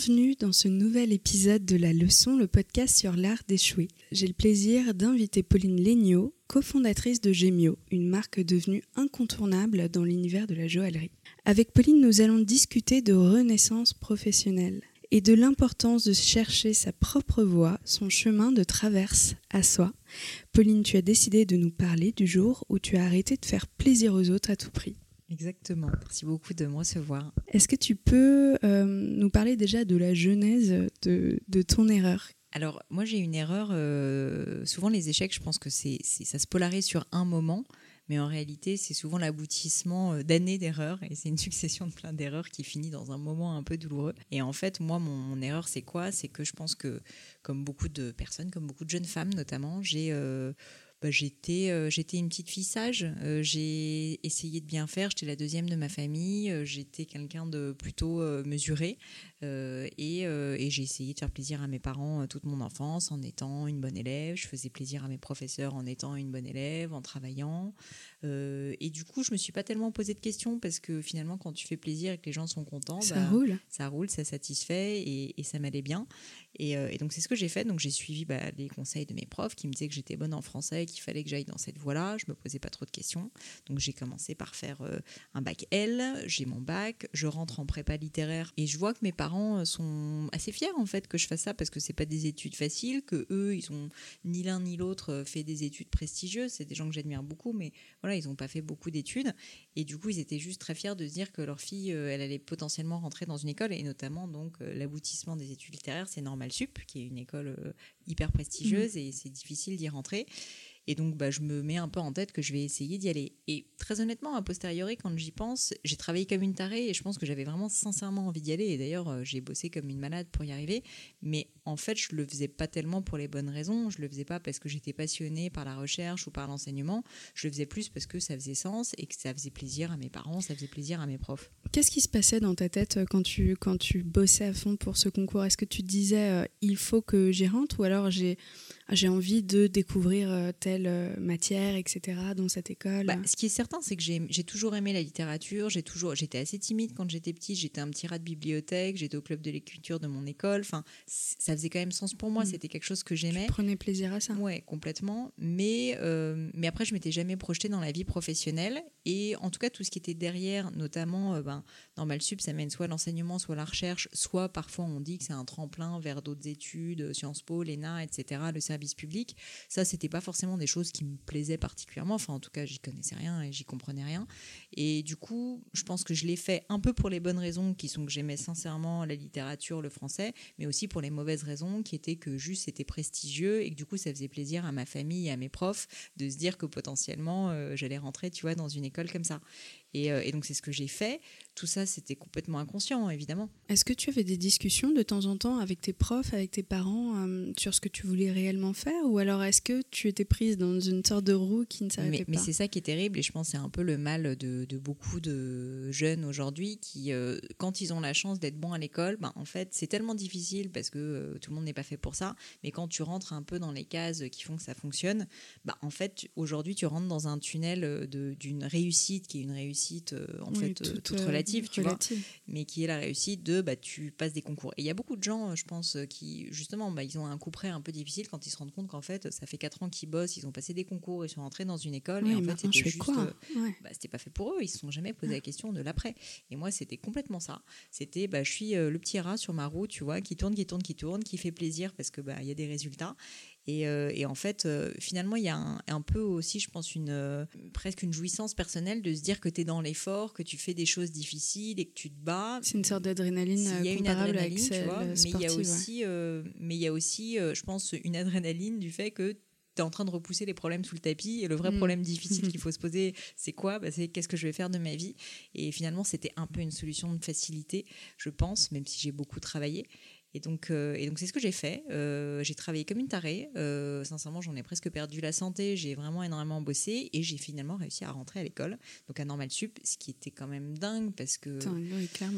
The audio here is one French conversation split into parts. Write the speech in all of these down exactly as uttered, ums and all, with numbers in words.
Bienvenue dans ce nouvel épisode de La Leçon, le podcast sur l'art d'échouer. J'ai le plaisir d'inviter Pauline Legnaud, cofondatrice de Gemio, une marque devenue incontournable dans l'univers de la joaillerie. Avec Pauline, nous allons discuter de renaissance professionnelle et de l'importance de chercher sa propre voie, son chemin de traverse à soi. Pauline, tu as décidé de nous parler du jour où tu as arrêté de faire plaisir aux autres à tout prix. Exactement, merci beaucoup de me recevoir. Est-ce que tu peux euh, nous parler déjà de la genèse de, de ton erreur ? Alors, moi j'ai une erreur, euh, souvent les échecs, je pense que c'est, c'est, ça se polarise sur un moment, mais en réalité c'est souvent l'aboutissement d'années d'erreurs, et c'est une succession de plein d'erreurs qui finit dans un moment un peu douloureux. Et en fait, moi, mon, mon erreur, c'est quoi ? C'est que je pense que, comme beaucoup de personnes, comme beaucoup de jeunes femmes notamment, j'ai... Euh, Bah, j'étais, euh, j'étais une petite fille sage, euh, j'ai essayé de bien faire, j'étais la deuxième de ma famille, euh, j'étais quelqu'un de plutôt euh, mesuré euh, et, euh, et j'ai essayé de faire plaisir à mes parents euh, toute mon enfance en étant une bonne élève, je faisais plaisir à mes professeurs en étant une bonne élève, en travaillant euh, et du coup je me suis pas tellement posé de questions parce que finalement quand tu fais plaisir et que les gens sont contents, ça bah, roule, ça roule, ça satisfait et, et ça m'allait bien. Et, euh, et donc c'est ce que j'ai fait, donc j'ai suivi bah, les conseils de mes profs qui me disaient que j'étais bonne en français, qu'il fallait que j'aille dans cette voie-là, je me posais pas trop de questions, donc j'ai commencé par faire euh, un bac L, j'ai mon bac, je rentre en prépa littéraire et je vois que mes parents sont assez fiers en fait que je fasse ça parce que c'est pas des études faciles, que eux ils ont ni l'un ni l'autre fait des études prestigieuses, c'est des gens que j'admire beaucoup mais voilà ils ont pas fait beaucoup d'études et du coup ils étaient juste très fiers de se dire que leur fille euh, elle allait potentiellement rentrer dans une école et notamment donc euh, l'aboutissement des études littéraires c'est Normal Sup, qui est une école euh, hyper prestigieuse mmh. et c'est difficile d'y rentrer. Et donc, bah, je me mets un peu en tête que je vais essayer d'y aller. Et très honnêtement, a posteriori, quand j'y pense, j'ai travaillé comme une tarée et je pense que j'avais vraiment sincèrement envie d'y aller. Et d'ailleurs, euh, j'ai bossé comme une malade pour y arriver. Mais en fait, je ne le faisais pas tellement pour les bonnes raisons. Je ne le faisais pas parce que j'étais passionnée par la recherche ou par l'enseignement. Je le faisais plus parce que ça faisait sens et que ça faisait plaisir à mes parents, ça faisait plaisir à mes profs. Qu'est-ce qui se passait dans ta tête quand tu, quand tu bossais à fond pour ce concours ? Est-ce que tu te disais euh, « il faut que j'y rentre » ou alors j'ai, j'ai envie de découvrir euh, telle euh, matière, et cetera dans cette école ? Bah, ce qui est certain, c'est que j'ai, j'ai toujours aimé la littérature. J'ai toujours, j'étais assez timide quand j'étais petite. J'étais un petit rat de bibliothèque. J'étais au club de l'écriture de mon école. Enfin, ça faisait quand même sens pour moi. Mmh. C'était quelque chose que j'aimais. Tu prenais plaisir à ça ? Ouais, complètement. Mais, euh, mais après, je m'étais jamais projetée dans la vie professionnelle. Et en tout cas, tout ce qui était derrière, notamment, euh, ben, Normal Sup, ça mène soit l'enseignement, soit la recherche, soit parfois on dit que c'est un tremplin vers d'autres études, Sciences Po, l'E N A, et cetera, le service public. Ça, c'était pas forcément des choses qui me plaisaient particulièrement. Enfin, en tout cas, j'y connaissais rien et j'y comprenais rien. Et du coup, je pense que je l'ai fait un peu pour les bonnes raisons, qui sont que j'aimais sincèrement la littérature, le français, mais aussi pour les mauvaises raisons, qui étaient que juste c'était prestigieux et que du coup, ça faisait plaisir à ma famille et à mes profs de se dire que potentiellement, euh, j'allais rentrer, tu vois, dans une école comme ça. Et, euh, et donc, c'est ce que j'ai fait. Tout ça, c'était complètement inconscient, évidemment. Est-ce que tu avais des discussions de temps en temps avec tes profs, avec tes parents, euh, sur ce que tu voulais réellement faire ? Ou alors, est-ce que tu étais prise dans une sorte de roue qui ne s'arrêtait mais, pas ? Mais c'est ça qui est terrible. Et je pense que c'est un peu le mal de, de beaucoup de jeunes aujourd'hui qui, euh, quand ils ont la chance d'être bons à l'école, ben, en fait, c'est tellement difficile parce que euh, tout le monde n'est pas fait pour ça. Mais quand tu rentres un peu dans les cases qui font que ça fonctionne, ben, en fait, aujourd'hui, tu rentres dans un tunnel de, d'une réussite qui est une réussite, euh, en oui, fait, toute, toute relative, euh, tu relative. vois, mais qui est la réussite de bah, tu passes des concours. Et il y a beaucoup de gens, je pense, qui, justement, bah, ils ont un coup près un peu difficile quand ils se rendent compte qu'en fait, ça fait quatre ans qu'ils bossent, ils ont passé des concours, ils sont rentrés dans une école, oui, et en fait, c'était juste, quoi ouais. bah, c'était pas fait pour eux, ils se sont jamais posé la question de l'après. Et moi, c'était complètement ça. C'était, bah, je suis euh, le petit rat sur ma roue, tu vois, qui tourne, qui tourne, qui tourne, qui fait plaisir parce que bah, y a des résultats. Et, euh, et en fait, euh, finalement, il y a un, un peu aussi, je pense, une, euh, presque une jouissance personnelle de se dire que tu es dans l'effort, que tu fais des choses difficiles et que tu te bats. C'est une sorte d'adrénaline il y a une comparable adrénaline, avec tu vois, mais il y a aussi, ouais. euh, mais il y a aussi, euh, je pense, une adrénaline du fait que tu es en train de repousser les problèmes sous le tapis et le vrai mmh. problème difficile qu'il faut se poser, c'est quoi ? Bah, c'est qu'est-ce que je vais faire de ma vie ? Et finalement, c'était un peu une solution de facilité, je pense, même si j'ai beaucoup travaillé. Et donc, euh, et donc c'est ce que j'ai fait. Euh, j'ai travaillé comme une tarée. Euh, sincèrement, j'en ai presque perdu la santé. J'ai vraiment énormément bossé et j'ai finalement réussi à rentrer à l'école, donc à Normal Sup, ce qui était quand même dingue parce que. Dingue, oui, clairement.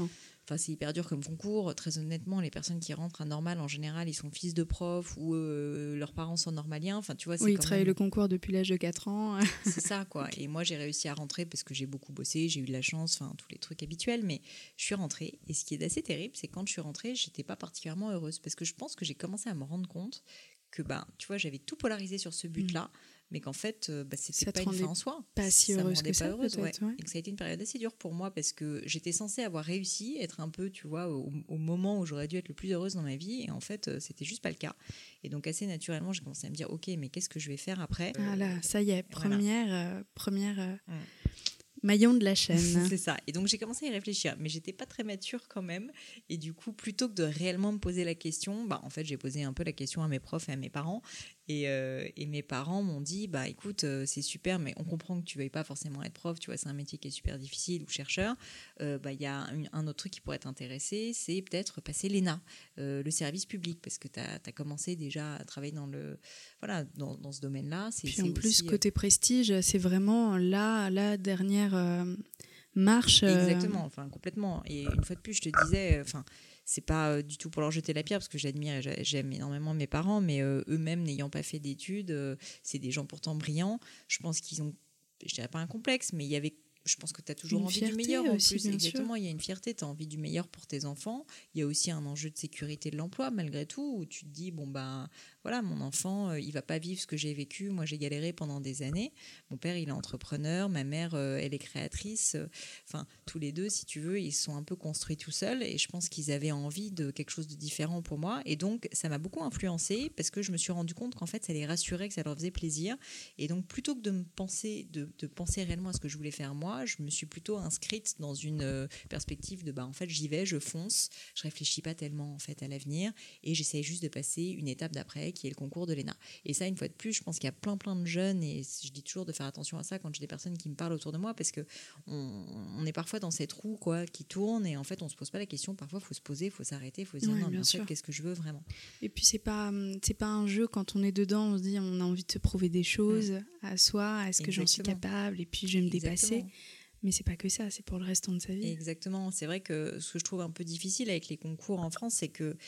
Enfin, c'est hyper dur comme concours. Très honnêtement, les personnes qui rentrent à Normal, en général, ils sont fils de profs ou euh, leurs parents sont normaliens. Enfin, tu vois, c'est oui, ils quand travaillent même... le concours depuis l'âge de quatre ans. C'est ça, quoi. Okay. Et moi, j'ai réussi à rentrer parce que j'ai beaucoup bossé, j'ai eu de la chance, enfin, tous les trucs habituels. Mais je suis rentrée. Et ce qui est assez terrible, c'est que quand je suis rentrée, je n'étais pas particulièrement heureuse parce que je pense que j'ai commencé à me rendre compte que, ben, tu vois, j'avais tout polarisé sur ce but-là. Mmh. Mais qu'en fait, euh, bah, c'était ça pas une fin en soi. Pas si ça heureuse me rendait que pas ça, heureuse, ouais. ouais. Et que ça a été une période assez dure pour moi parce que j'étais censée avoir réussi, être un peu, tu vois, au, au moment où j'aurais dû être le plus heureuse dans ma vie. Et en fait, euh, c'était juste pas le cas. Et donc, assez naturellement, j'ai commencé à me dire, OK, mais qu'est-ce que je vais faire après ? Ah là, ça y est, première... Voilà. Euh, première euh... Hum. Maillon de la chaîne. C'est ça. Et donc, j'ai commencé à y réfléchir. Mais j'étais pas très mature quand même. Et du coup, plutôt que de réellement me poser la question, bah, en fait, j'ai posé un peu la question à mes profs et à mes parents. Et, euh, et mes parents m'ont dit, bah écoute, euh, c'est super, mais on comprend que tu ne veuilles pas forcément être prof, tu vois, c'est un métier qui est super difficile, ou chercheur. Euh, bah, y a un, un autre truc qui pourrait t'intéresser, c'est peut-être passer l'E N A, euh, le service public, parce que tu as commencé déjà à travailler dans, le, voilà, dans, dans ce domaine-là. C'est, Puis c'est en plus, aussi, côté euh... prestige, c'est vraiment la, la dernière euh, marche. Euh... Exactement, enfin complètement. Et une fois de plus, je te disais... enfin. C'est pas du tout pour leur jeter la pierre parce que j'admire et j'aime énormément mes parents, mais euh, eux-mêmes n'ayant pas fait d'études, euh, c'est des gens pourtant brillants. Je pense qu'ils ont, je dirais pas un complexe, mais il y avait, je pense que tu as toujours une envie du meilleur aussi, en plus. Exactement, sûr. il y a une fierté, tu as envie du meilleur pour tes enfants. Il y a aussi un enjeu de sécurité de l'emploi malgré tout, où tu te dis, bon ben voilà, mon enfant, euh, il va pas vivre ce que j'ai vécu. Moi, j'ai galéré pendant des années. Mon père, il est entrepreneur, ma mère, euh, elle est créatrice. Enfin, tous les deux, si tu veux, ils se sont un peu construits tout seuls et je pense qu'ils avaient envie de quelque chose de différent pour moi. Et donc, ça m'a beaucoup influencée parce que je me suis rendu compte qu'en fait, ça les rassurait, que ça leur faisait plaisir. Et donc, plutôt que de me penser, de, de penser réellement à ce que je voulais faire moi, je me suis plutôt inscrite dans une euh, perspective de, bah, en fait, j'y vais, je fonce, je réfléchis pas tellement en fait à l'avenir et j'essaie juste de passer une étape d'après qui est le concours de l'E N A. Et ça, une fois de plus, je pense qu'il y a plein plein de jeunes et je dis toujours de faire attention à ça quand j'ai des personnes qui me parlent autour de moi parce que on, on est parfois dans cette roue quoi, qui tourne et en fait, on se pose pas la question. Parfois, il faut se poser, il faut s'arrêter, il faut se dire ouais, non, mais en sûr. fait, qu'est-ce que je veux vraiment ? Et puis, c'est pas, c'est pas un jeu quand on est dedans, on se dit on a envie de se prouver des choses mmh. à soi, est-ce que Exactement. J'en suis capable et puis je vais me Exactement. Dépasser. Mais c'est pas que ça, c'est pour le restant de sa vie. Exactement. C'est vrai que ce que je trouve un peu difficile avec les concours en France, c'est que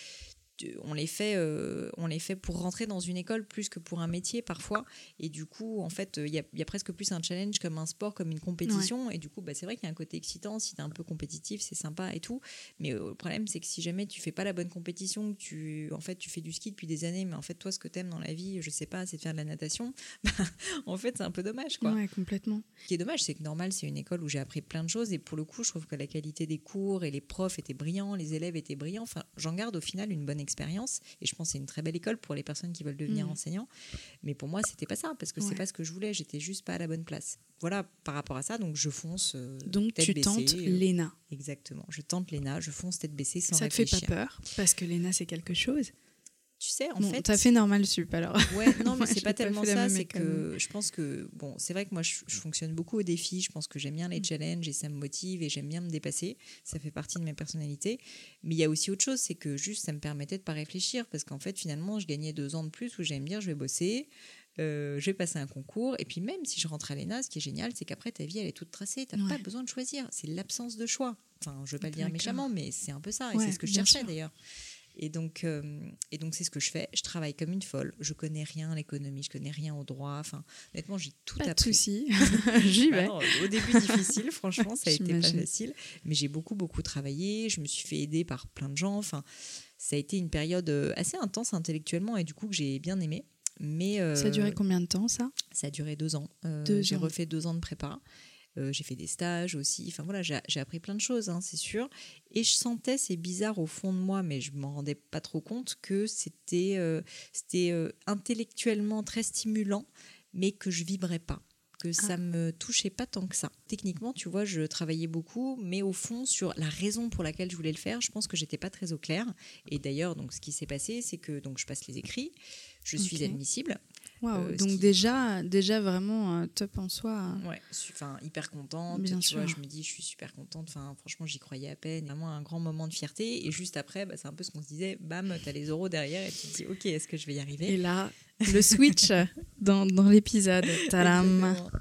on les fait, euh, on les fait pour rentrer dans une école plus que pour un métier parfois. Et du coup, en fait, il y a, y a presque plus un challenge comme un sport, comme une compétition. Ouais. Et du coup, bah, c'est vrai qu'il y a un côté excitant. Si tu es un peu compétitif, c'est sympa et tout. Mais euh, le problème, c'est que si jamais tu fais pas la bonne compétition, que tu, en fait, tu fais du ski depuis des années, mais en fait, toi, ce que tu aimes dans la vie, je sais pas, c'est de faire de la natation, bah, en fait, c'est un peu dommage, quoi. Ouais, complètement. Ce qui est dommage, c'est que Normal, c'est une école où j'ai appris plein de choses. Et pour le coup, je trouve que la qualité des cours et les profs étaient brillants, les élèves étaient brillants. Enfin, j'en garde au final une bonne expérience. Et je pense que c'est une très belle école pour les personnes qui veulent devenir mmh. enseignants. Mais pour moi, c'était pas ça, parce que ouais. c'est pas ce que je voulais. J'étais juste pas à la bonne place. Voilà, par rapport à ça, donc je fonce euh, donc tête tu baissée. tentes euh, l'E N A. Exactement, je tente l'E N A, je fonce tête baissée sans ça réfléchir. Ça te fait pas peur, parce que l'E N A, c'est quelque chose. Tu sais, en bon, fait... t'as fait Normal Sup, alors. Ouais, non, mais c'est pas tellement pas ça, c'est que je pense que... Bon, c'est vrai que moi, je, je fonctionne beaucoup au défi, je pense que j'aime bien les challenges et ça me motive et j'aime bien me dépasser, ça fait partie de ma personnalité. Mais il y a aussi autre chose, c'est que juste, ça me permettait de pas réfléchir, parce qu'en fait, finalement, je gagnais deux ans de plus où j'allais me dire, je vais bosser... Euh, je vais passer un concours et puis même si je rentre à l'E N A, ce qui est génial, c'est qu'après ta vie elle est toute tracée, tu n'as ouais. pas besoin de choisir, c'est l'absence de choix. Enfin, je ne veux pas le dire D'accord. méchamment, mais c'est un peu ça et ouais, c'est ce que je cherchais sûr. D'ailleurs. Et donc, euh, et donc c'est ce que je fais. Je travaille comme une folle. Je connais rien à l'économie, je connais rien au droit. Enfin, honnêtement, j'ai tout pas appris. Pas de souci, j'y vais. Alors, au début difficile, franchement, ça a été pas facile, mais j'ai beaucoup beaucoup travaillé. Je me suis fait aider par plein de gens. Enfin, ça a été une période assez intense intellectuellement et du coup que j'ai bien aimé. Mais euh, ça a duré combien de temps, ça ? Ça a duré deux ans. Euh, deux j'ai ans. refait deux ans de prépa. Euh, j'ai fait des stages aussi. Enfin voilà, j'ai, j'ai appris plein de choses, hein, c'est sûr. Et je sentais, c'est bizarre au fond de moi, mais je ne m'en rendais pas trop compte, que c'était, euh, c'était euh, intellectuellement très stimulant, mais que je ne vibrais pas. Que ah. ça ne me touchait pas tant que ça. Techniquement, tu vois, je travaillais beaucoup, mais au fond, sur la raison pour laquelle je voulais le faire, je pense que je n'étais pas très au clair. Et d'ailleurs, donc, ce qui s'est passé, c'est que donc, je passe les écrits, je suis okay. admissible. Wow, euh, donc qui... déjà, déjà vraiment euh, top en soi. Ouais, enfin hyper contente. Bien tu sûr. vois, je me dis, je suis super contente. Enfin, franchement, j'y croyais à peine. Vraiment un grand moment de fierté. Et juste après, bah, c'est un peu ce qu'on se disait. Bam, t'as les euros derrière et tu te dis, ok, est-ce que je vais y arriver ? Et là, le switch dans, dans l'épisode. Tadam.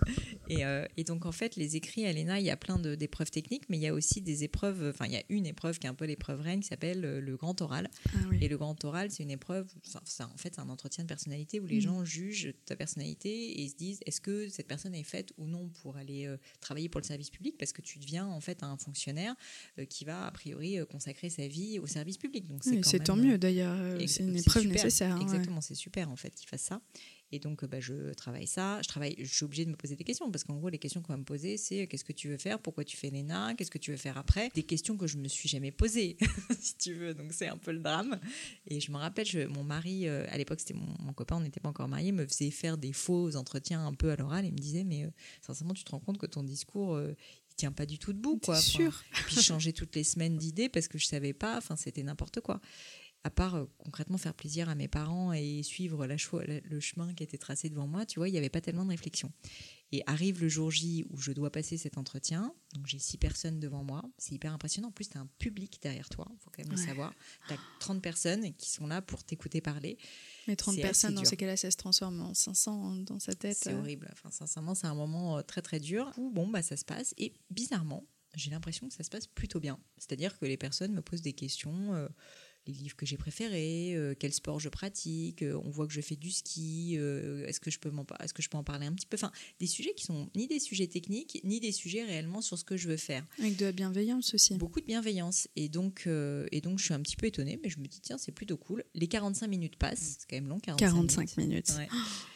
Et, euh, et donc, en fait, les écrits à l'E N A, il y a plein de, d'épreuves techniques, mais il y a aussi des épreuves, enfin, il y a une épreuve qui est un peu l'épreuve reine, qui s'appelle euh, le grand oral. Ah oui. Et le grand oral, c'est une épreuve, c'est, c'est, en fait, c'est un entretien de personnalité où les mmh. gens jugent ta personnalité et se disent, est-ce que cette personne est faite ou non pour aller euh, travailler pour le service public, parce que tu deviens, en fait, un fonctionnaire euh, qui va, a priori, euh, consacrer sa vie au service public. Donc, c'est, oui, quand c'est même, tant mieux, d'ailleurs. Euh, c'est une épreuve super, nécessaire. Hein, exactement, ouais. c'est super, en fait, qu'il fasse ça. Et donc, bah, je travaille ça. Je, travaille, je suis obligée de me poser des questions parce qu'en gros, les questions qu'on va me poser, c'est qu'est-ce que tu veux faire, pourquoi tu fais l'E N A, qu'est-ce que tu veux faire après. Des questions que je ne me suis jamais posées, si tu veux. Donc, c'est un peu le drame. Et je me rappelle, je, mon mari, euh, à l'époque, c'était mon, mon copain, on n'était pas encore mariés, me faisait faire des faux entretiens un peu à l'oral et me disait, mais euh, sincèrement, tu te rends compte que ton discours... Euh, il tient pas du tout debout, quoi. T'es sûr. Enfin, et puis, je changeais toutes les semaines d'idées parce que je savais pas. Enfin, c'était n'importe quoi. À part euh, concrètement faire plaisir à mes parents et suivre la cho- le chemin qui était tracé devant moi, tu vois, il n'y avait pas tellement de réflexion. Et arrive le jour J où je dois passer cet entretien, donc j'ai six personnes devant moi, c'est hyper impressionnant, en plus tu as un public derrière toi, il faut quand même ouais. le savoir, tu as trente personnes qui sont là pour t'écouter parler. Mais trente c'est personnes, dans ces cas-là, ça se transforme en cinq cents dans sa tête. C'est euh... horrible, enfin, sincèrement, c'est un moment très très dur. Du coup, bon, bah, ça se passe, et bizarrement, j'ai l'impression que ça se passe plutôt bien. C'est-à-dire que les personnes me posent des questions... Euh, les livres que j'ai préférés, euh, quel sport je pratique, euh, on voit que je fais du ski, euh, est-ce que je peux m'en, est-ce que je peux en parler un petit peu, enfin des sujets qui sont ni des sujets techniques ni des sujets réellement sur ce que je veux faire. Avec de la bienveillance aussi. Beaucoup de bienveillance et donc euh, et donc je suis un petit peu étonnée, mais je me dis tiens c'est plutôt cool. Les quarante-cinq minutes passent, c'est quand même long. quarante-cinq, quarante-cinq minutes. Ouais.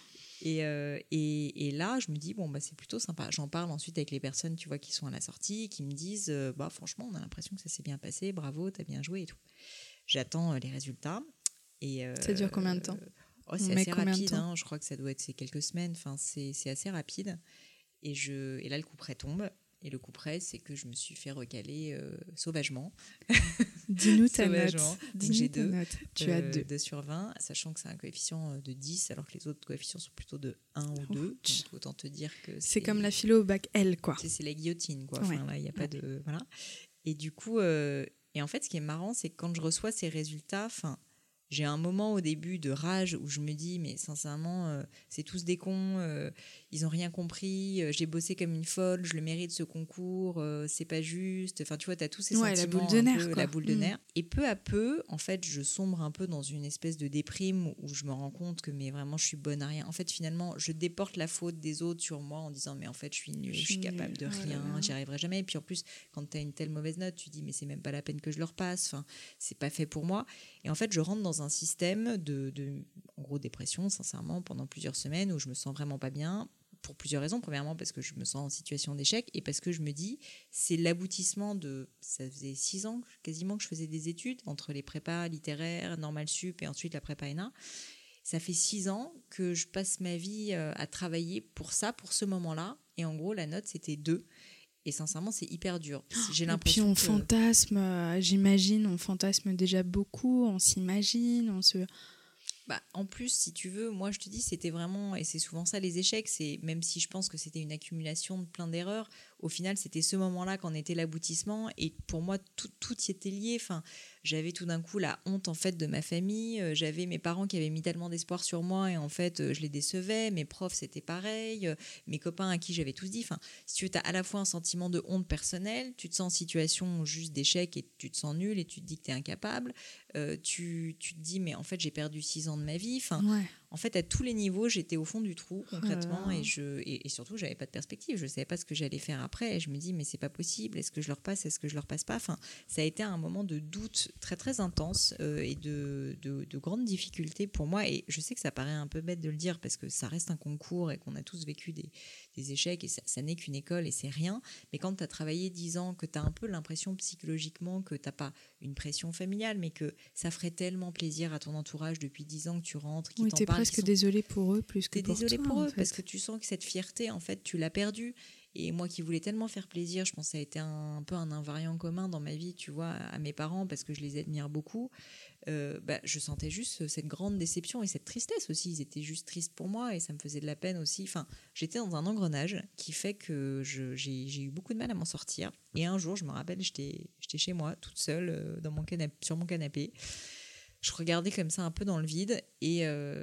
Et, euh, et, et là, je me dis, bon, bah, c'est plutôt sympa. J'en parle ensuite avec les personnes, tu vois, qui sont à la sortie, qui me disent, euh, bah, franchement, on a l'impression que ça s'est bien passé, bravo, t'as bien joué et tout. J'attends les résultats. Et, euh, ça dure combien de temps? Oh, c'est assez rapide, hein, je crois que ça doit être c'est quelques semaines, enfin, c'est, c'est assez rapide. Et, je, et là, le coup près tombe. Et le coup près, c'est que je me suis fait recaler euh, sauvagement. Dis-nous ta note. Dis-nous j'ai deux. Note. Tu euh, as deux. deux sur vingt, sachant que c'est un coefficient de dix, alors que les autres coefficients sont plutôt de un ou oh, deux. Donc, autant te dire que c'est... C'est comme la philo au bac L, quoi. C'est, c'est la guillotine, quoi. Enfin, ouais. là, il n'y a pas ouais. de... Voilà. Et du coup... Euh, et en fait, ce qui est marrant, c'est que quand je reçois ces résultats... Enfin, j'ai un moment au début de rage où je me dis, mais sincèrement, euh, c'est tous des cons, euh, ils n'ont rien compris, euh, j'ai bossé comme une folle, je le mérite ce concours, euh, c'est pas juste. Enfin, tu vois, tu as tous ces ouais, sentiments, la boule de nerfs, peu, quoi. la boule de mmh. nerfs. Et peu à peu, en fait, je sombre un peu dans une espèce de déprime où je me rends compte que mais vraiment, je suis bonne à rien. En fait, finalement, je déporte la faute des autres sur moi en disant, mais en fait, je suis nulle, je, je suis capable de rien, voilà. J'y arriverai jamais. Et puis en plus, quand tu as une telle mauvaise note, tu dis, mais c'est même pas la peine que je le repasse, enfin, c'est pas fait pour moi. Et en fait, je rentre dans un système de, de en gros dépression sincèrement pendant plusieurs semaines où je me sens vraiment pas bien pour plusieurs raisons. Premièrement parce que je me sens en situation d'échec et parce que je me dis c'est l'aboutissement de ça faisait six ans quasiment que je faisais des études entre les prépas littéraires, normal sup et ensuite la prépa N A. Ça fait six ans que je passe ma vie à travailler pour ça, pour ce moment-là, et en gros la note c'était deux. Et sincèrement, c'est hyper dur. J'ai l'impression et puis on que... fantasme, euh, j'imagine, on fantasme déjà beaucoup, on s'imagine, on se... Bah, en plus, si tu veux, moi je te dis, c'était vraiment, et c'est souvent ça les échecs, c'est même si je pense que c'était une accumulation de plein d'erreurs, au final c'était ce moment-là qu'en était l'aboutissement, et pour moi tout, tout y était lié. Enfin, j'avais tout d'un coup la honte en fait de ma famille, j'avais mes parents qui avaient mis tellement d'espoir sur moi et en fait je les décevais, mes profs c'était pareil, mes copains à qui j'avais tous dit, enfin, si tu veux, t'as à la fois un sentiment de honte personnelle, tu te sens en situation juste d'échec et tu te sens nul et tu te dis que t'es incapable, euh, tu, tu te dis mais en fait j'ai perdu six ans de ma vie, enfin, ouais. En fait à tous les niveaux j'étais au fond du trou concrètement. oh. et, je, et, et surtout j'avais pas de perspective, je savais pas ce que j'allais faire après et je me dis mais c'est pas possible, est-ce que je leur passe, est-ce que je leur passe pas, enfin, ça a été un moment de doute très très intense euh, et de, de, de grandes difficultés pour moi, et je sais que ça paraît un peu bête de le dire parce que ça reste un concours et qu'on a tous vécu des, des échecs et ça, ça n'est qu'une école et c'est rien, mais quand tu as travaillé dix ans, que tu as un peu l'impression psychologiquement que tu n'as pas une pression familiale mais que ça ferait tellement plaisir à ton entourage depuis dix ans que tu rentres, qui oui, t'en t'es parlent, presque sont... désolée pour eux plus que t'es pour toi. T'es désolée pour eux en fait. parce que tu sens que cette fierté en fait tu l'as perdue. Et moi qui voulais tellement faire plaisir, je pense que ça a été un, un peu un invariant commun dans ma vie, tu vois, à mes parents, parce que je les admire beaucoup. Euh, bah, je sentais juste cette grande déception et cette tristesse aussi. Ils étaient juste tristes pour moi et ça me faisait de la peine aussi. Enfin, j'étais dans un engrenage qui fait que je, j'ai, j'ai eu beaucoup de mal à m'en sortir. Et un jour, je me rappelle, j'étais, j'étais chez moi, toute seule, dans mon canapé, sur mon canapé. Je regardais comme ça un peu dans le vide et... Euh,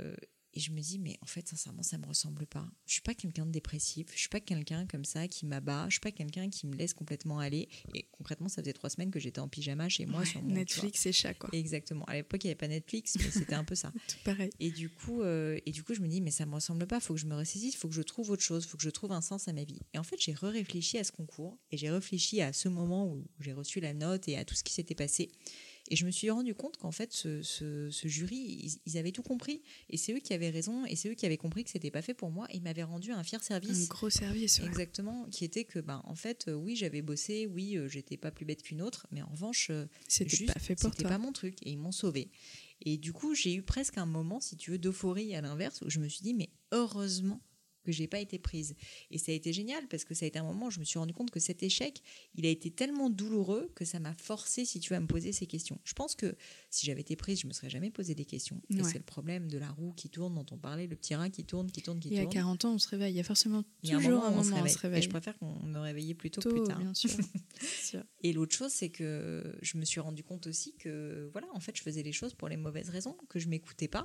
Et je me dis, mais en fait, sincèrement, ça ne me ressemble pas. Je ne suis pas quelqu'un de dépressif. Je ne suis pas quelqu'un comme ça qui m'abat. Je ne suis pas quelqu'un qui me laisse complètement aller. Et concrètement, ça faisait trois semaines que j'étais en pyjama chez moi. Ouais, sur mon, Netflix et chat, quoi. Exactement. À l'époque, il n'y avait pas Netflix, mais c'était un peu ça. Tout pareil. Et du, coup, euh, et du coup, je me dis, mais ça ne me ressemble pas. Il faut que je me ressaisisse. Il faut que je trouve autre chose. Il faut que je trouve un sens à ma vie. Et en fait, j'ai réfléchi à ce concours. Et j'ai réfléchi à ce moment où j'ai reçu la note et à tout ce qui s'était passé. Et je me suis rendu compte qu'en fait, ce, ce, ce jury, ils, ils avaient tout compris. Et c'est eux qui avaient raison. Et c'est eux qui avaient compris que ce n'était pas fait pour moi. Et ils m'avaient rendu un fier service. Un gros service, ouais. Exactement. Qui était que, ben, en fait, euh, oui, j'avais bossé. Oui, euh, j'étais pas plus bête qu'une autre. Mais en revanche, euh, c'était juste, pas fait pour c'était toi. pas mon truc. Et ils m'ont sauvée. Et du coup, j'ai eu presque un moment, si tu veux, d'euphorie à l'inverse, où je me suis dit, mais heureusement que j'ai pas été prise. Et ça a été génial parce que ça a été un moment où je me suis rendu compte que cet échec, il a été tellement douloureux que ça m'a forcé, si tu veux, à me poser ces questions. Je pense que si j'avais été prise, je me serais jamais posé des questions. Ouais. Et c'est le problème de la roue qui tourne, dont on parlait, le petit rat qui tourne, qui tourne, qui et tourne. Et à quarante ans, on se réveille. Il y a forcément il y a toujours un moment, un moment où on, se on se réveille. Et je préfère qu'on me réveille plutôt Tôt, que plus tard. Bien sûr. sûr. Et l'autre chose, c'est que je me suis rendu compte aussi que, voilà, en fait, je faisais les choses pour les mauvaises raisons, que je m'écoutais pas,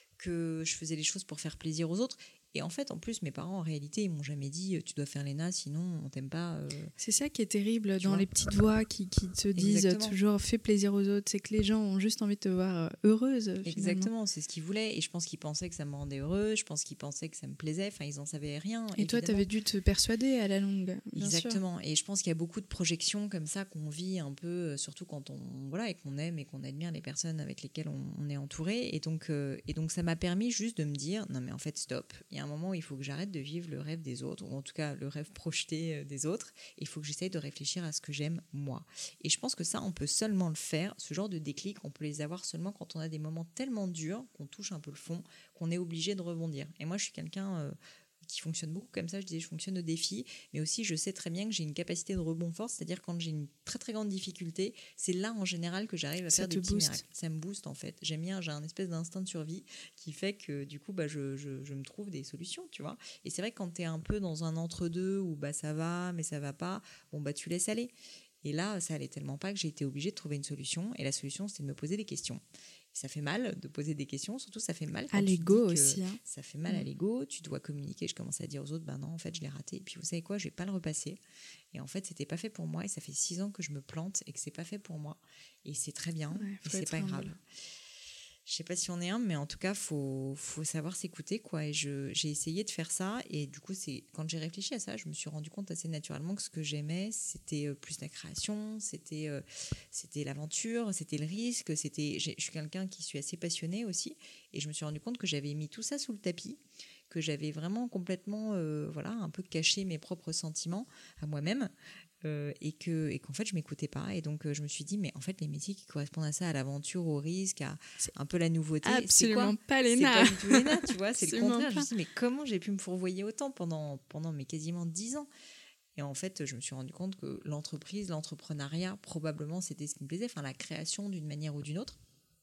que je faisais les choses pour faire plaisir aux autres. Et en fait, en plus, mes parents, en réalité, ils m'ont jamais dit « tu dois faire l'E N A, sinon on t'aime pas euh... ». C'est ça qui est terrible dans vois les petites voix qui, qui te disent Exactement. toujours « fais plaisir aux autres ». C'est que les gens ont juste envie de te voir heureuse, finalement. Exactement, c'est ce qu'ils voulaient. Et je pense qu'ils pensaient que ça me rendait heureuse, je pense qu'ils pensaient que ça me plaisait. Enfin, ils en savaient rien. Et évidemment. Toi, tu avais dû te persuader à la longue. Bien Exactement. Sûr. Et je pense qu'il y a beaucoup de projections comme ça qu'on vit un peu, surtout quand on, voilà, et qu'on aime et qu'on admire les personnes avec lesquelles on, on est entouré. Et donc, euh, et donc, ça m'a permis juste de me dire « non, mais en fait, stop. Il y a un moment où il faut que j'arrête de vivre le rêve des autres, ou en tout cas le rêve projeté des autres, et il faut que j'essaye de réfléchir à ce que j'aime moi. » Et je pense que ça, on peut seulement le faire, ce genre de déclic, on peut les avoir seulement quand on a des moments tellement durs, qu'on touche un peu le fond, qu'on est obligé de rebondir. Et moi, je suis quelqu'un... Euh, qui fonctionne beaucoup comme ça, je disais je fonctionne au défi, mais aussi je sais très bien que j'ai une capacité de rebond forte, c'est-à-dire quand j'ai une très très grande difficulté, c'est là en général que j'arrive à ça faire des petits miracles. Ça me booste en fait, j'aime bien, j'ai un espèce d'instinct de survie qui fait que du coup bah, je, je, je me trouve des solutions, tu vois. Et c'est vrai que quand t'es un peu dans un entre-deux où bah, ça va mais ça va pas, bon bah tu laisses aller. Et là ça allait tellement pas que j'ai été obligée de trouver une solution, et la solution c'était de me poser des questions. Ça fait mal de poser des questions, surtout ça fait mal quand à tu l'ego dis que aussi. Hein. Ça fait mal mmh. à l'ego, tu dois communiquer. Je commence à dire aux autres, ben non, en fait, je l'ai raté. Et puis vous savez quoi, je vais pas le repasser. Et en fait, c'était pas fait pour moi. Et ça fait six ans que je me plante et que c'est pas fait pour moi. Et c'est très bien. Ouais, et c'est pas humble. grave. Je sais pas si on est humble, mais en tout cas, faut faut savoir s'écouter, quoi. Et je j'ai essayé de faire ça. Et du coup, c'est quand j'ai réfléchi à ça, je me suis rendu compte assez naturellement que ce que j'aimais, c'était plus la création, c'était euh, c'était l'aventure, c'était le risque, c'était. Je suis quelqu'un qui suis assez passionné aussi, et je me suis rendu compte que j'avais mis tout ça sous le tapis, que j'avais vraiment complètement, euh, voilà, un peu caché mes propres sentiments à moi-même. Euh, et que et qu'en fait je m'écoutais pas, et donc euh, je me suis dit mais en fait les métiers qui correspondent à ça, à l'aventure, au risque, à c'est un peu la nouveauté, absolument c'est quoi pas l'E N A. C'est pas du tout l'E N A, tu vois, c'est le contraire. Pas. Je me suis dit mais comment j'ai pu me fourvoyer autant pendant pendant mes quasiment dix ans. Et en fait, je me suis rendu compte que l'entreprise, l'entrepreneuriat, probablement c'était ce qui me plaisait, enfin la création d'une manière ou d'une autre.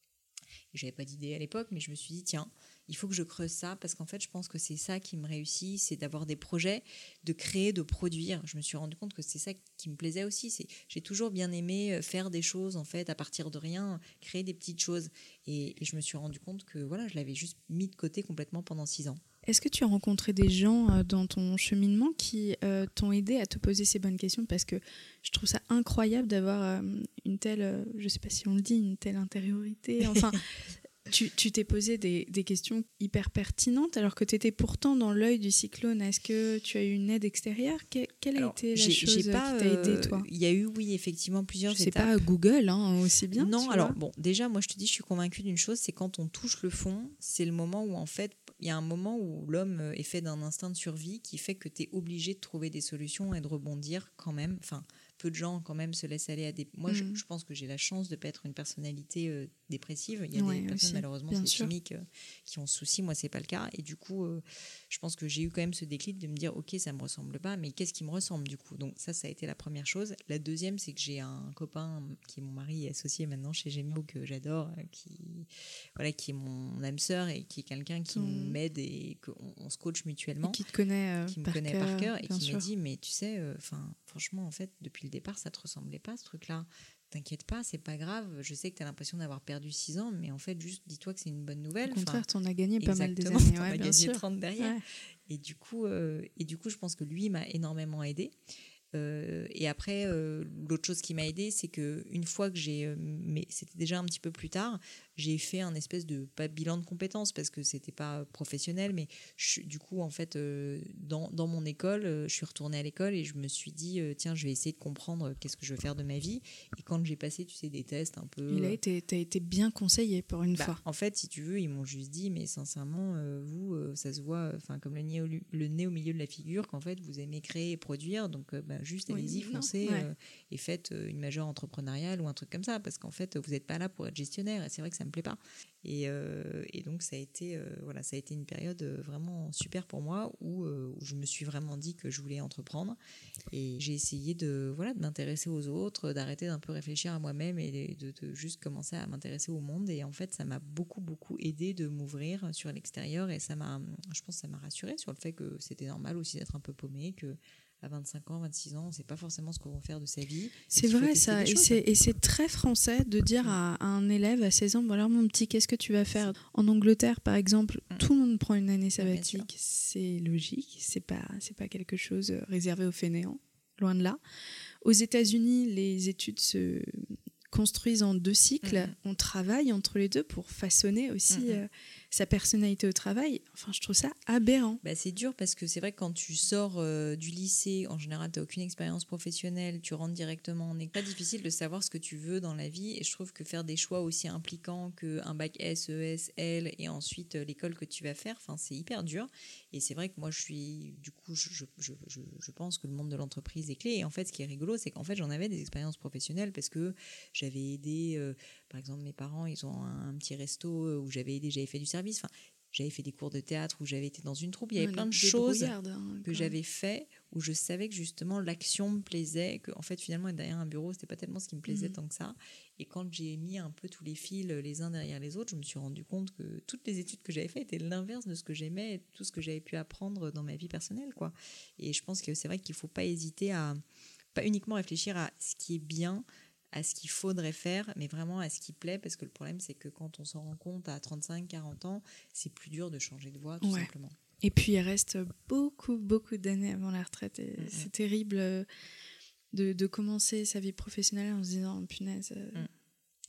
Et j'avais pas d'idée à l'époque, mais je me suis dit tiens, il faut que je creuse ça, parce qu'en fait je pense que c'est ça qui me réussit, c'est d'avoir des projets, de créer, de produire. Je me suis rendu compte que c'est ça qui me plaisait aussi. C'est, j'ai toujours bien aimé faire des choses en fait à partir de rien, créer des petites choses. Et, et je me suis rendu compte que voilà, je l'avais juste mis de côté complètement pendant six ans. Est-ce que tu as rencontré des gens dans ton cheminement qui euh, t'ont aidé à te poser ces bonnes questions ? Parce que je trouve ça incroyable d'avoir euh, une telle, euh, je ne sais pas si on le dit, une telle intériorité. Enfin, tu, tu t'es posé des, des questions hyper pertinentes alors que tu étais pourtant dans l'œil du cyclone. Est-ce que tu as eu une aide extérieure ? Que, Quelle a alors, été la j'ai, chose j'ai pas, qui t'a aidé, toi ? Il y a eu, oui, effectivement, plusieurs je étapes. Je ne sais pas, Google, hein, aussi bien. Non, alors, vois bon, déjà, moi, je te dis, je suis convaincue d'une chose, c'est quand on touche le fond, c'est le moment où, en fait, il y a un moment où l'homme est fait d'un instinct de survie qui fait que tu es obligé de trouver des solutions et de rebondir quand même. Enfin, peu de gens quand même se laissent aller à des... Moi, mmh. je, je pense que j'ai la chance de ne pas être une personnalité euh, dépressive. Il y a ouais, des personnes, aussi, malheureusement, c'est chimique, euh, qui ont ce souci. Moi, ce n'est pas le cas. Et du coup, euh, je pense que j'ai eu quand même ce déclic de me dire, OK, ça ne me ressemble pas, mais qu'est-ce qui me ressemble, du coup ? Donc ça, ça a été la première chose. La deuxième, c'est que j'ai un copain qui est mon mari et associé maintenant chez Gemio, que j'adore, qui, voilà, qui est mon âme sœur et qui est quelqu'un qui mmh. m'aide et qu'on on se coach mutuellement. Et qui te connaît, euh, qui me par, connaît cœur, par cœur et qui sûr. m'a dit, mais tu sais, euh, franchement, en fait, depuis le départ, ça te ressemblait pas, ce truc-là. t'inquiète pas, c'est pas grave. Je sais que tu as l'impression d'avoir perdu six ans, mais en fait, juste dis-toi que c'est une bonne nouvelle. Au contraire, enfin, t'en as gagné pas mal des exactement, années. t'en Ouais, as bien gagné sûr. trente derrière. Ouais. Et du coup, euh, et du coup, je pense que lui m'a énormément aidée. Euh, et après, euh, l'autre chose qui m'a aidée, c'est que une fois que j'ai, euh, mais c'était déjà un petit peu plus tard, j'ai fait un espèce de pas bilan de compétences parce que c'était pas professionnel, mais je, du coup, en fait, euh, dans, dans mon école, euh, je suis retournée à l'école et je me suis dit, euh, tiens, je vais essayer de comprendre qu'est-ce que je veux faire de ma vie. Et quand j'ai passé, tu sais, des tests un peu. Et là, t'as été bien conseillé pour une bah, fois. En fait, si tu veux, ils m'ont juste dit, mais sincèrement, euh, vous, euh, ça se voit, enfin, comme le nez, au, le nez au milieu de la figure, qu'en fait, vous aimez créer et produire, donc euh, bah, juste Oui, allez-y, non, foncez ouais. euh, et faites euh, une majeure entrepreneuriale ou un truc comme ça, parce qu'en fait, vous n'êtes pas là pour être gestionnaire, et c'est vrai que ça me plaît pas. Et, euh, et donc, ça a été, euh, voilà, ça a été une période vraiment super pour moi où, euh, où je me suis vraiment dit que je voulais entreprendre. Et j'ai essayé de, voilà, de m'intéresser aux autres, d'arrêter d'un peu réfléchir à moi-même et de, de juste commencer à m'intéresser au monde. Et en fait, ça m'a beaucoup, beaucoup aidé de m'ouvrir sur l'extérieur. Et ça m'a, je pense que ça m'a rassurée sur le fait que c'était normal aussi d'être un peu paumé, que à vingt-cinq ans, vingt-six ans, on ne sait pas forcément ce qu'on va faire de sa vie. C'est vrai ça, et c'est, et c'est très français de dire mmh. à, à un élève à seize ans, bon alors mon petit, qu'est-ce que tu vas faire ? En Angleterre, par exemple, mmh. tout le monde prend une année sabbatique, c'est logique, c'est pas, c'est pas quelque chose réservé aux fainéants, loin de là. Aux États-Unis, les études se construisent en deux cycles, mmh. on travaille entre les deux pour façonner aussi mmh. euh, sa personnalité au travail. Enfin, je trouve ça aberrant. Bah, c'est dur parce que c'est vrai que quand tu sors euh, du lycée, en général, tu n'as aucune expérience professionnelle, tu rentres directement. C'est pas difficile de savoir ce que tu veux dans la vie. Et je trouve que faire des choix aussi impliquants qu'un bac S, E S, L et ensuite euh, l'école que tu vas faire, c'est hyper dur. Et c'est vrai que moi, je suis, du coup, je, je, je, je, je pense que le monde de l'entreprise est clé. Et en fait, ce qui est rigolo, c'est qu'en fait, j'en avais des expériences professionnelles parce que j'avais aidé, euh, par exemple, mes parents, ils ont un, un petit resto où j'avais aidé, j'avais fait du service. Enfin, j'avais fait des cours de théâtre où j'avais été dans une troupe. Il y avait ouais, plein de choses hein, que j'avais fait où je savais que justement l'action me plaisait, que en fait finalement être derrière un bureau c'était pas tellement ce qui me plaisait mmh. tant que ça. Et quand j'ai mis un peu tous les fils les uns derrière les autres, je me suis rendu compte que toutes les études que j'avais faites étaient l'inverse de ce que j'aimais, et tout ce que j'avais pu apprendre dans ma vie personnelle, quoi. Et je pense que c'est vrai qu'il faut pas hésiter à pas uniquement réfléchir à ce qui est bien, à ce qu'il faudrait faire, mais vraiment à ce qui plaît, parce que le problème, c'est que quand on s'en rend compte à trente-cinq quarante ans, c'est plus dur de changer de voie, tout ouais. simplement. Et puis, il reste beaucoup, beaucoup d'années avant la retraite, et mmh. c'est terrible de, de commencer sa vie professionnelle en se disant, punaise... Euh... Mmh.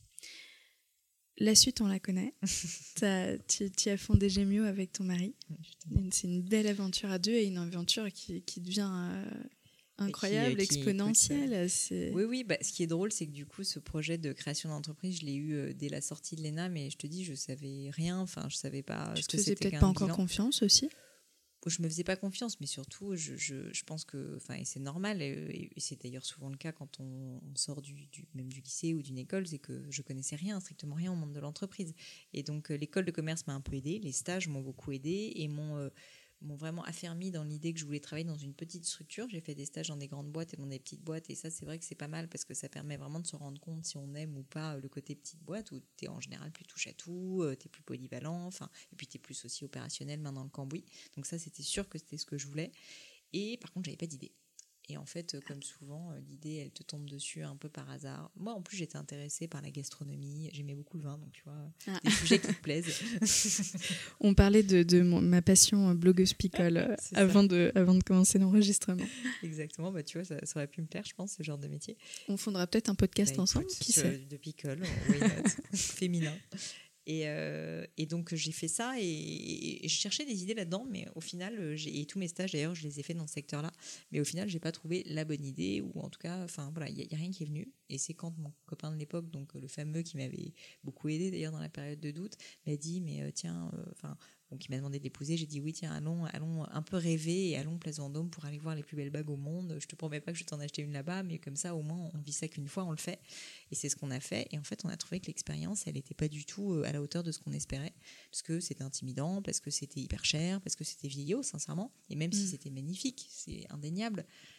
La suite, on la connaît. tu, tu as fondé Gemio avec ton mari. Justement. C'est une belle aventure à deux, et une aventure qui, qui devient... Euh... incroyable, qui, exponentielle. Écoute, c'est... Oui, oui. Bah, ce qui est drôle, c'est que du coup, ce projet de création d'entreprise, je l'ai eu euh, dès la sortie de l'E N A, mais je te dis, je savais rien. Enfin, je savais pas. Tu ce te que faisais c'était peut-être pas encore bilan. Confiance aussi. Je me faisais pas confiance, mais surtout, je, je, je pense que, enfin, et c'est normal, et, et c'est d'ailleurs souvent le cas quand on, on sort du, du, même du lycée ou d'une école, c'est que je connaissais rien, strictement rien au monde de l'entreprise. Et donc, euh, l'école de commerce m'a un peu aidée, les stages m'ont beaucoup aidée et m'ont euh, m'ont vraiment affermi dans l'idée que je voulais travailler dans une petite structure. J'ai fait des stages dans des grandes boîtes et dans des petites boîtes, et ça, c'est vrai que c'est pas mal parce que ça permet vraiment de se rendre compte si on aime ou pas le côté petite boîte où tu es en général plus touche à tout, tu es plus polyvalent, enfin, et puis tu es plus aussi opérationnel main dans le cambouis. Donc ça, c'était sûr que c'était ce que je voulais. Et par contre, j'avais pas d'idée. Et en fait, comme souvent, l'idée, elle te tombe dessus un peu par hasard. Moi, en plus, j'étais intéressée par la gastronomie. J'aimais beaucoup le vin, donc tu vois, ah. des sujets qui te plaisent. On parlait de, de mon, ma passion blogueuse picole avant de, avant de commencer l'enregistrement. Exactement, bah, tu vois, ça, ça aurait pu me plaire, je pense, ce genre de métier. On fondera peut-être un podcast bah, ensemble, écoute, qui sait. De picole, why not, féminin. Et, euh, et donc j'ai fait ça et, et je cherchais des idées là-dedans, mais au final, j'ai, et tous mes stages d'ailleurs, je les ai faits dans ce secteur-là, mais au final, j'ai pas trouvé la bonne idée, ou en tout cas, enfin voilà, il y, y a rien qui est venu. Et c'est quand mon copain de l'époque, donc le fameux qui m'avait beaucoup aidé d'ailleurs dans la période de doute, m'a dit mais euh, tiens, enfin. Euh, Donc, il m'a demandé de l'épouser. J'ai dit oui, tiens, allons, allons un peu rêver et allons Place Vendôme pour aller voir les plus belles bagues au monde. Je te promets pas que je vais t'en acheter une là-bas, mais comme ça, au moins, on vit ça qu'une fois, on le fait. Et c'est ce qu'on a fait. Et en fait, on a trouvé que l'expérience, elle n'était pas du tout à la hauteur de ce qu'on espérait, parce que c'était intimidant, parce que c'était hyper cher, parce que c'était vieillot, sincèrement. Et même mmh. si c'était magnifique, c'est indéniable.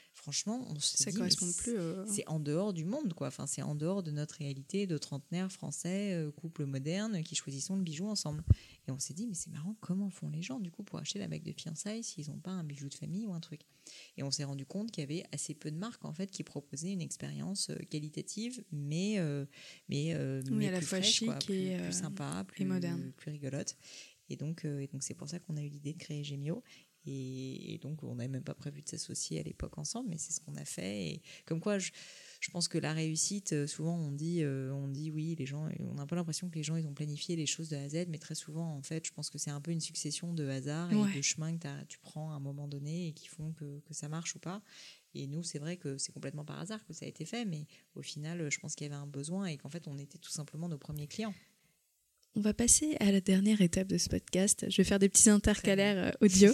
franchement, on se ça dit, correspond mais plus. Euh... C'est en dehors du monde, quoi. Enfin, c'est en dehors de notre réalité de trentenaires français, euh, couple moderne, qui choisissons le bijou ensemble. Et on s'est dit, mais c'est marrant, comment font les gens, du coup, pour acheter la bague de fiançailles s'ils n'ont pas un bijou de famille ou un truc. Et on s'est rendu compte qu'il y avait assez peu de marques, en fait, qui proposaient une expérience qualitative, mais, euh, mais, euh, oui, mais à la plus fois fraîche, chic quoi, plus, et, euh, plus sympa, plus, et moderne. plus rigolote. Et donc, euh, et donc, c'est pour ça qu'on a eu l'idée de créer Gemio. Et, et donc, on n'avait même pas prévu de s'associer à l'époque ensemble, mais c'est ce qu'on a fait. Et comme quoi, je, je pense que la réussite, souvent, on dit, euh, on dit oui, les gens, on a un peu l'impression que les gens, ils ont planifié les choses de A à Z, mais très souvent, en fait, je pense que c'est un peu une succession de hasards ouais. et de chemins que tu prends à un moment donné et qui font que, que ça marche ou pas. Et nous, c'est vrai que c'est complètement par hasard que ça a été fait, mais au final, je pense qu'il y avait un besoin et qu'en fait, on était tout simplement nos premiers clients. On va passer à la dernière étape de ce podcast. Je vais faire des petits intercalaires audio.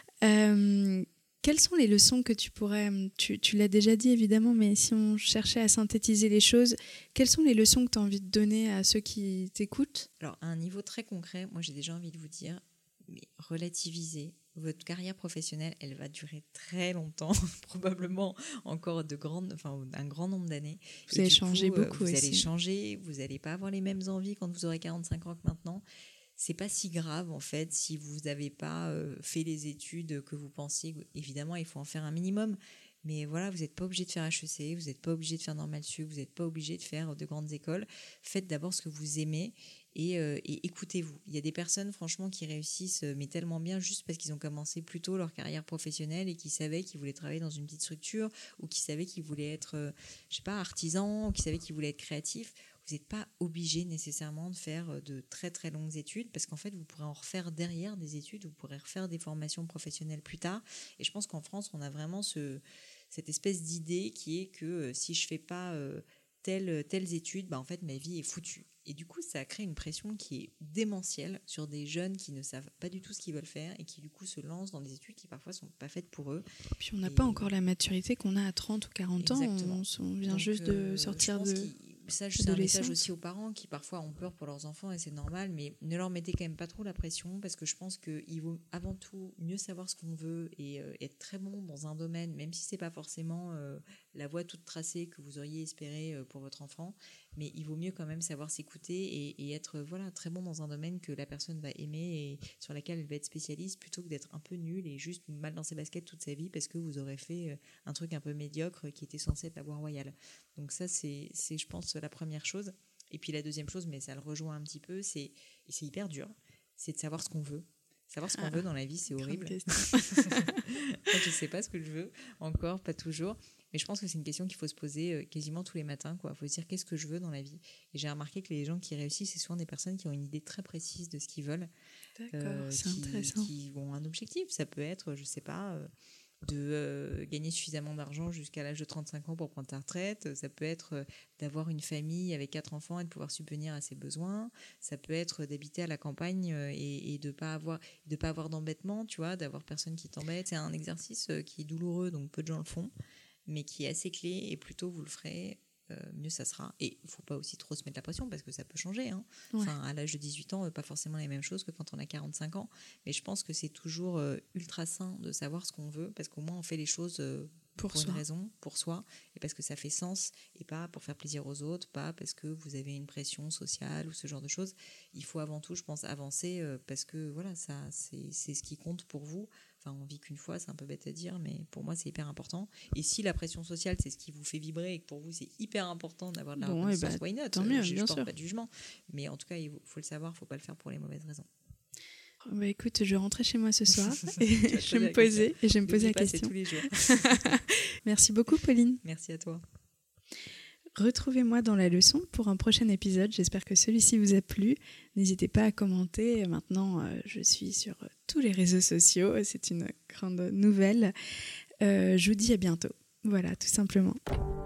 euh, quelles sont les leçons que tu pourrais... Tu, tu l'as déjà dit évidemment, mais si on cherchait à synthétiser les choses, quelles sont les leçons que tu as envie de donner à ceux qui t'écoutent ? Alors, à un niveau très concret, moi j'ai déjà envie de vous dire, mais relativisez. Votre carrière professionnelle, elle va durer très longtemps, probablement encore de grandes, enfin, un grand nombre d'années. Vous allez changer coup, beaucoup vous aussi. Vous allez changer, vous n'allez pas avoir les mêmes envies quand vous aurez quarante-cinq ans que maintenant. C'est pas si grave en fait si vous n'avez pas euh, fait les études que vous pensiez. Évidemment, il faut en faire un minimum. Mais voilà, vous n'êtes pas obligé de faire H E C, vous n'êtes pas obligé de faire Normal Sup, vous n'êtes pas obligé de faire de grandes écoles. Faites d'abord ce que vous aimez et, euh, et écoutez-vous. Il y a des personnes, franchement, qui réussissent, mais tellement bien, juste parce qu'ils ont commencé plus tôt leur carrière professionnelle et qui savaient qu'ils voulaient travailler dans une petite structure ou qui savaient qu'ils voulaient être, euh, je sais pas, artisans, ou qui savaient qu'ils voulaient être créatifs. Vous n'êtes pas obligé nécessairement de faire de très très longues études parce qu'en fait, vous pourrez en refaire derrière des études, vous pourrez refaire des formations professionnelles plus tard. Et je pense qu'en France, on a vraiment ce... cette espèce d'idée qui est que euh, si je ne fais pas euh, telle, telles études, bah, en fait, ma vie est foutue. Et du coup, ça crée une pression qui est démentielle sur des jeunes qui ne savent pas du tout ce qu'ils veulent faire et qui, du coup, se lancent dans des études qui, parfois, ne sont pas faites pour eux. Puis on n'a et... pas encore la maturité qu'on a à trente ou quarante Exactement. ans. On, on vient Donc, juste euh, de sortir de... Ça, c'est un message aussi aux parents qui parfois ont peur pour leurs enfants et c'est normal, mais ne leur mettez quand même pas trop la pression parce que je pense qu'il vaut avant tout mieux savoir ce qu'on veut et euh, être très bon dans un domaine, même si c'est pas forcément euh, la voie toute tracée que vous auriez espéré euh, pour votre enfant, mais il vaut mieux quand même savoir s'écouter et, et être voilà, très bon dans un domaine que la personne va aimer et sur laquelle elle va être spécialiste plutôt que d'être un peu nul et juste mal dans ses baskets toute sa vie parce que vous aurez fait un truc un peu médiocre qui était censé être la voie royale. Donc ça, c'est, c'est, je pense, la première chose. Et puis la deuxième chose, mais ça le rejoint un petit peu, c'est, et c'est hyper dur, c'est de savoir ce qu'on veut. Savoir ce qu'on ah, veut dans la vie, c'est horrible. Je ne sais pas ce que je veux, encore, pas toujours. Mais je pense que c'est une question qu'il faut se poser quasiment tous les matins. Il faut se dire qu'est-ce que je veux dans la vie. Et j'ai remarqué que les gens qui réussissent, c'est souvent des personnes qui ont une idée très précise de ce qu'ils veulent. D'accord, euh, c'est qui, intéressant. Qui ont un objectif. Ça peut être, je ne sais pas... Euh, de euh, gagner suffisamment d'argent jusqu'à l'âge de trente-cinq ans pour prendre ta retraite. Ça peut être euh, d'avoir une famille avec quatre enfants et de pouvoir subvenir à ses besoins. Ça peut être d'habiter à la campagne euh, et, et de ne pas avoir, de pas avoir d'embêtement, tu vois, d'avoir personne qui t'embête. C'est un exercice euh, qui est douloureux, donc peu de gens le font, mais qui est assez clé et plus tôt vous le ferez, Euh, mieux ça sera. Et il ne faut pas aussi trop se mettre la pression parce que ça peut changer. Hein. Ouais. Enfin, à l'âge de dix-huit ans, pas forcément les mêmes choses que quand on a quarante-cinq ans. Mais je pense que c'est toujours euh, ultra sain de savoir ce qu'on veut parce qu'au moins on fait les choses euh, pour, pour une raison, pour soi, et parce que ça fait sens et pas pour faire plaisir aux autres, pas parce que vous avez une pression sociale ou ce genre de choses. Il faut avant tout, je pense, avancer euh, parce que voilà, ça, c'est, c'est ce qui compte pour vous. Enfin, on vit qu'une fois, c'est un peu bête à dire, mais pour moi, c'est hyper important. Et si la pression sociale, c'est ce qui vous fait vibrer et que pour vous, c'est hyper important d'avoir de la bon, reconnaissance, bah, why not ? Tant mieux, je bien ne porte sûr. pas de jugement. Mais en tout cas, il faut le savoir, il ne faut pas le faire pour les mauvaises raisons. Bah écoute, je rentrais chez moi ce soir et je vais me poser et je vais me poser la pas, question. C'est tous les jours. Merci beaucoup, Pauline. Merci à toi. Retrouvez-moi dans la leçon pour un prochain épisode. J'espère que celui-ci vous a plu. N'hésitez pas à commenter. Maintenant, euh, je suis sur tous les réseaux sociaux. C'est une grande nouvelle. Euh, je vous dis à bientôt. Voilà, tout simplement.